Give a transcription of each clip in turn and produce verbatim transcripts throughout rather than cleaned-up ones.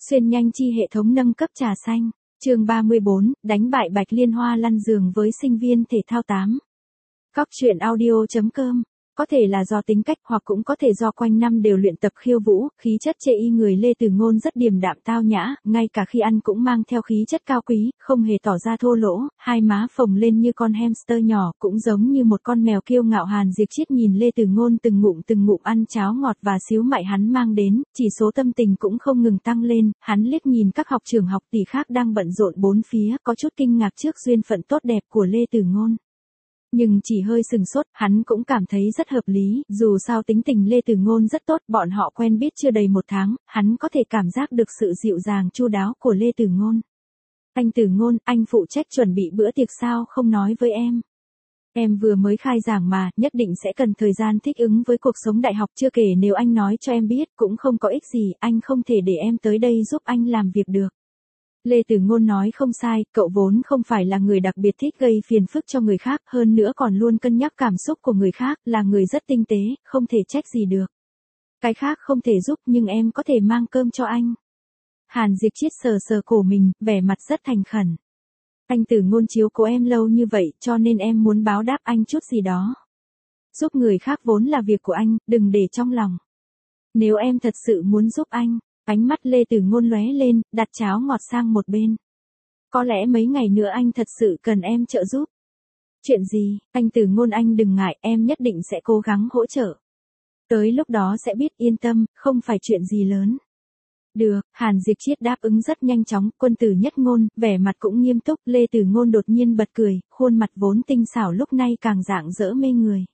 Xuyên nhanh chi hệ thống nâng cấp trà xanh. Chương ba mươi bốn, đánh bại Bạch Liên Hoa lăn giường với sinh viên thể thao tám. Cóc truyện audio chấm com. Có thể là do tính cách hoặc cũng có thể do quanh năm đều luyện tập khiêu vũ, khí chất chê y người Lê Từ Ngôn rất điềm đạm tao nhã, ngay cả khi ăn cũng mang theo khí chất cao quý, không hề tỏ ra thô lỗ, hai má phồng lên như con hamster nhỏ, cũng giống như một con mèo kiêu ngạo. Hàn Diệp Chiết nhìn Lê Từ Ngôn từng ngụm từng ngụm ăn cháo ngọt và xíu mại hắn mang đến, chỉ số tâm tình cũng không ngừng tăng lên, hắn liếc nhìn các học trưởng học tỷ khác đang bận rộn bốn phía, có chút kinh ngạc trước duyên phận tốt đẹp của Lê Từ Ngôn. Nhưng chỉ hơi sừng sốt, hắn cũng cảm thấy rất hợp lý, dù sao tính tình Lê Từ Ngôn rất tốt, bọn họ quen biết chưa đầy một tháng, hắn có thể cảm giác được sự dịu dàng chu đáo của Lê Từ Ngôn. Anh Từ Ngôn, anh phụ trách chuẩn bị bữa tiệc sao không nói với em? Em vừa mới khai giảng mà, nhất định sẽ cần thời gian thích ứng với cuộc sống đại học, chưa kể nếu anh nói cho em biết cũng không có ích gì, anh không thể để em tới đây giúp anh làm việc được. Lê Từ Ngôn nói không sai, cậu vốn không phải là người đặc biệt thích gây phiền phức cho người khác, hơn nữa còn luôn cân nhắc cảm xúc của người khác, là người rất tinh tế, không thể trách gì được. Cái khác không thể giúp nhưng em có thể mang cơm cho anh. Hàn Diệp Chiết sờ sờ cổ mình, vẻ mặt rất thành khẩn. Anh Từ Ngôn chiếu cố em lâu như vậy, cho nên em muốn báo đáp anh chút gì đó. Giúp người khác vốn là việc của anh, đừng để trong lòng. Nếu em thật sự muốn giúp anh. Ánh mắt Lê Từ Ngôn lóe lên, đặt cháo ngọt sang một bên. Có lẽ mấy ngày nữa anh thật sự cần em trợ giúp. Chuyện gì, anh Từ Ngôn anh đừng ngại, em nhất định sẽ cố gắng hỗ trợ. Tới lúc đó sẽ biết, yên tâm, không phải chuyện gì lớn. Được, Hàn Diệp Chiết đáp ứng rất nhanh chóng, quân tử nhất ngôn, vẻ mặt cũng nghiêm túc, Lê Từ Ngôn đột nhiên bật cười, khuôn mặt vốn tinh xảo lúc này càng rạng rỡ mê người.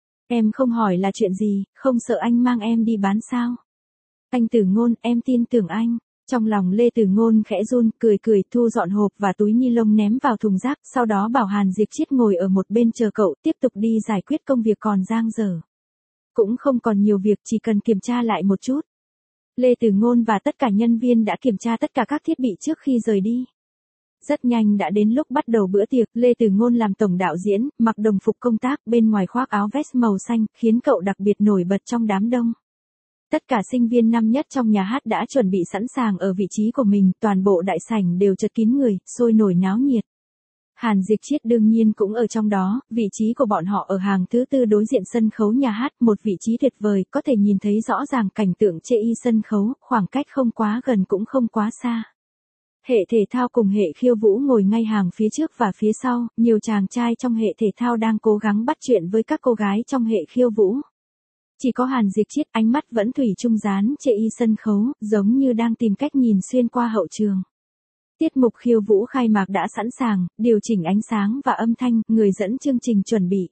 Em không hỏi là chuyện gì, không sợ anh mang em đi bán sao? Anh Từ Ngôn, em tin tưởng anh. Trong lòng Lê Từ Ngôn khẽ run, cười cười thu dọn hộp và túi ni lông ném vào thùng rác, sau đó bảo Hàn Diệp Chiết ngồi ở một bên chờ cậu, tiếp tục đi giải quyết công việc còn dang dở. Cũng không còn nhiều việc, chỉ cần kiểm tra lại một chút. Lê Từ Ngôn và tất cả nhân viên đã kiểm tra tất cả các thiết bị trước khi rời đi. Rất nhanh đã đến lúc bắt đầu bữa tiệc, Lê Từ Ngôn làm tổng đạo diễn, mặc đồng phục công tác, bên ngoài khoác áo vest màu xanh, khiến cậu đặc biệt nổi bật trong đám đông. Tất cả sinh viên năm nhất trong nhà hát đã chuẩn bị sẵn sàng ở vị trí của mình, toàn bộ đại sảnh đều chật kín người, sôi nổi náo nhiệt. Hàn Diệp Chiết đương nhiên cũng ở trong đó, vị trí của bọn họ ở hàng thứ tư đối diện sân khấu nhà hát, một vị trí tuyệt vời, có thể nhìn thấy rõ ràng cảnh tượng chê y sân khấu, khoảng cách không quá gần cũng không quá xa. Hệ thể thao cùng hệ khiêu vũ ngồi ngay hàng phía trước và phía sau, nhiều chàng trai trong hệ thể thao đang cố gắng bắt chuyện với các cô gái trong hệ khiêu vũ. Chỉ có Hàn Diệp Chiết ánh mắt vẫn thủy chung dán chê y sân khấu, giống như đang tìm cách nhìn xuyên qua hậu trường. Tiết mục khiêu vũ khai mạc đã sẵn sàng, điều chỉnh ánh sáng và âm thanh, người dẫn chương trình chuẩn bị.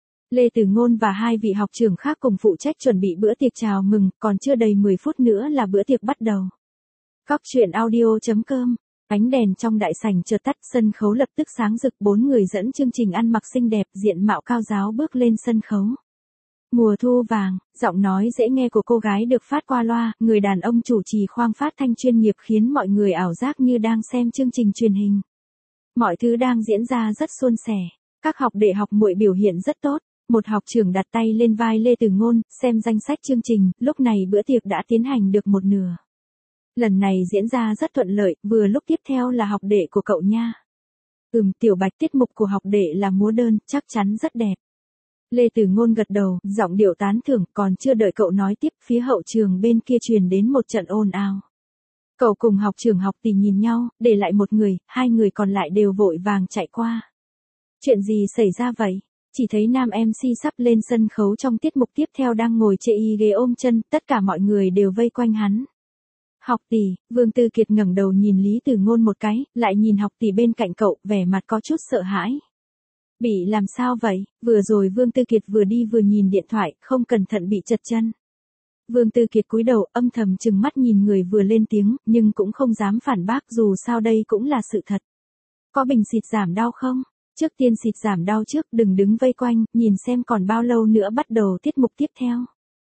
Lê Từ Ngôn và hai vị học trưởng khác cùng phụ trách chuẩn bị bữa tiệc chào mừng, còn chưa đầy mười phút nữa là bữa tiệc bắt đầu. Cóc truyện audio chấm com. Ánh đèn trong đại sảnh chợt tắt, sân khấu lập tức sáng rực, bốn người dẫn chương trình ăn mặc xinh đẹp, diện mạo cao giáo bước lên sân khấu. Mùa thu vàng, giọng nói dễ nghe của cô gái được phát qua loa, người đàn ông chủ trì khoang phát thanh chuyên nghiệp khiến mọi người ảo giác như đang xem chương trình truyền hình. Mọi thứ đang diễn ra rất suôn sẻ, các học đệ học muội biểu hiện rất tốt, một học trưởng đặt tay lên vai Lê Từ Ngôn, xem danh sách chương trình, lúc này bữa tiệc đã tiến hành được một nửa. Lần này diễn ra rất thuận lợi, vừa lúc tiếp theo là học đệ của cậu nha. Ừm, Tiểu Bạch, tiết mục của học đệ là múa đơn, chắc chắn rất đẹp. Lê Từ Ngôn gật đầu, giọng điệu tán thưởng, còn chưa đợi cậu nói tiếp, phía hậu trường bên kia truyền đến một trận ồn ào. Cậu cùng học trưởng học tỷ nhìn nhau, để lại một người, hai người còn lại đều vội vàng chạy qua. Chuyện gì xảy ra vậy? Chỉ thấy nam em xê sắp lên sân khấu trong tiết mục tiếp theo đang ngồi chê y ghế ôm chân, tất cả mọi người đều vây quanh hắn. Học tỷ, Vương Tư Kiệt ngẩng đầu nhìn Lý Từ Ngôn một cái, lại nhìn học tỷ bên cạnh cậu, vẻ mặt có chút sợ hãi. Bị làm sao vậy? Vừa rồi Vương Tư Kiệt vừa đi vừa nhìn điện thoại, không cẩn thận bị trật chân. Vương Tư Kiệt cúi đầu âm thầm trừng mắt nhìn người vừa lên tiếng, nhưng cũng không dám phản bác, dù sao đây cũng là sự thật. Có bình xịt giảm đau không? Trước tiên xịt giảm đau trước, đừng đứng vây quanh, nhìn xem còn bao lâu nữa bắt đầu tiết mục tiếp theo.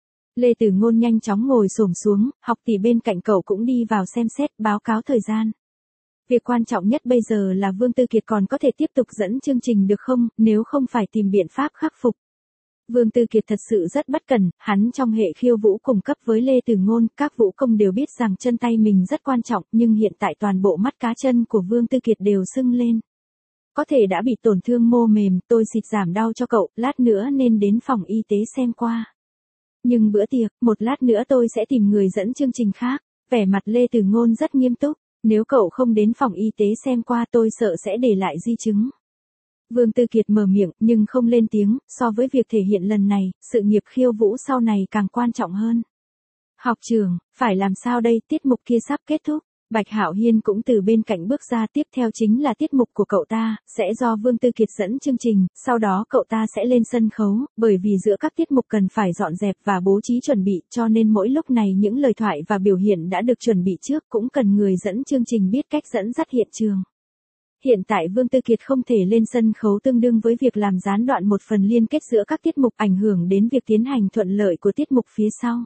Lê Từ Ngôn nhanh chóng ngồi xổm xuống, học tỷ bên cạnh cậu cũng đi vào xem xét, báo cáo thời gian. Việc quan trọng nhất bây giờ là Vương Tư Kiệt còn có thể tiếp tục dẫn chương trình được không, nếu không phải tìm biện pháp khắc phục. Vương Tư Kiệt thật sự rất bất cẩn, hắn trong hệ khiêu vũ cùng cấp với Lê Từ Ngôn, các vũ công đều biết rằng chân tay mình rất quan trọng, nhưng hiện tại toàn bộ mắt cá chân của Vương Tư Kiệt đều sưng lên. Có thể đã bị tổn thương mô mềm, tôi xịt giảm đau cho cậu, lát nữa nên đến phòng y tế xem qua. Nhưng bữa tiệc, một lát nữa tôi sẽ tìm người dẫn chương trình khác. Vẻ mặt Lê Từ Ngôn rất nghiêm túc, nếu cậu không đến phòng y tế xem qua tôi sợ sẽ để lại di chứng. Vương Tư Kiệt mở miệng nhưng không lên tiếng, so với việc thể hiện lần này, sự nghiệp khiêu vũ sau này càng quan trọng hơn. Học trưởng, phải làm sao đây, tiết mục kia sắp kết thúc. Bạch Hạo Hiên cũng từ bên cạnh bước ra, tiếp theo chính là tiết mục của cậu ta, sẽ do Vương Tư Kiệt dẫn chương trình, sau đó cậu ta sẽ lên sân khấu, bởi vì giữa các tiết mục cần phải dọn dẹp và bố trí chuẩn bị, cho nên mỗi lúc này những lời thoại và biểu hiện đã được chuẩn bị trước, cũng cần người dẫn chương trình biết cách dẫn dắt hiện trường. Hiện tại Vương Tư Kiệt không thể lên sân khấu tương đương với việc làm gián đoạn một phần liên kết giữa các tiết mục, ảnh hưởng đến việc tiến hành thuận lợi của tiết mục phía sau.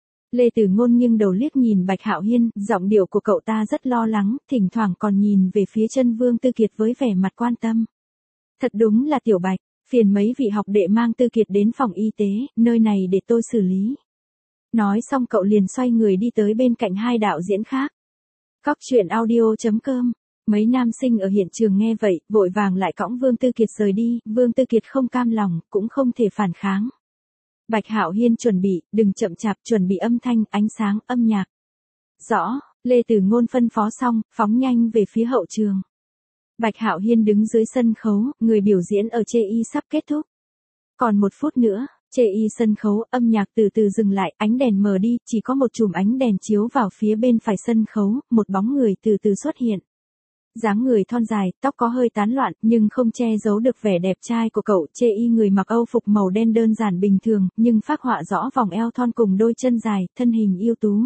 Lê Từ Ngôn nghiêng đầu liếc nhìn Bạch Hạo Hiên, giọng điệu của cậu ta rất lo lắng, thỉnh thoảng còn nhìn về phía chân Vương Tư Kiệt với vẻ mặt quan tâm. Thật đúng là Tiểu Bạch, phiền mấy vị học đệ mang Tư Kiệt đến phòng y tế, nơi này để tôi xử lý. Nói xong cậu liền xoay người đi tới bên cạnh hai đạo diễn khác. Cóc truyện audio chấm com. Mấy nam sinh ở hiện trường nghe vậy, vội vàng lại cõng Vương Tư Kiệt rời đi, Vương Tư Kiệt không cam lòng, cũng không thể phản kháng. Bạch Hạo Hiên chuẩn bị, đừng chậm chạp, chuẩn bị âm thanh, ánh sáng, âm nhạc. Rõ, Lê Từ Ngôn phân phó xong, phóng nhanh về phía hậu trường. Bạch Hạo Hiên đứng dưới sân khấu, người biểu diễn ở chê y sắp kết thúc. Còn một phút nữa, chê y sân khấu, âm nhạc từ từ dừng lại, ánh đèn mờ đi, chỉ có một chùm ánh đèn chiếu vào phía bên phải sân khấu, một bóng người từ từ xuất hiện. Dáng người thon dài, tóc có hơi tán loạn, nhưng không che giấu được vẻ đẹp trai của cậu. Chê y người mặc âu phục màu đen đơn giản bình thường, nhưng phác họa rõ vòng eo thon cùng đôi chân dài, thân hình yêu tú.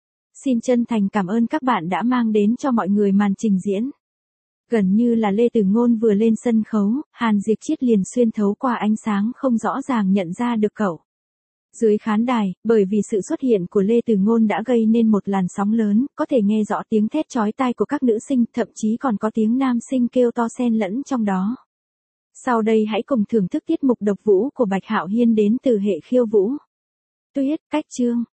Xin chân thành cảm ơn các bạn đã mang đến cho mọi người màn trình diễn. Gần như là Lê Từ Ngôn vừa lên sân khấu, Hàn Diệp Chiết liền xuyên thấu qua ánh sáng không rõ ràng nhận ra được cậu. Dưới khán đài, bởi vì sự xuất hiện của Lê Từ Ngôn đã gây nên một làn sóng lớn, có thể nghe rõ tiếng thét chói tai của các nữ sinh, thậm chí còn có tiếng nam sinh kêu to xen lẫn trong đó. Sau đây hãy cùng thưởng thức tiết mục độc vũ của Bạch Hạo Hiên đến từ hệ khiêu vũ. Tuyết, cách chương.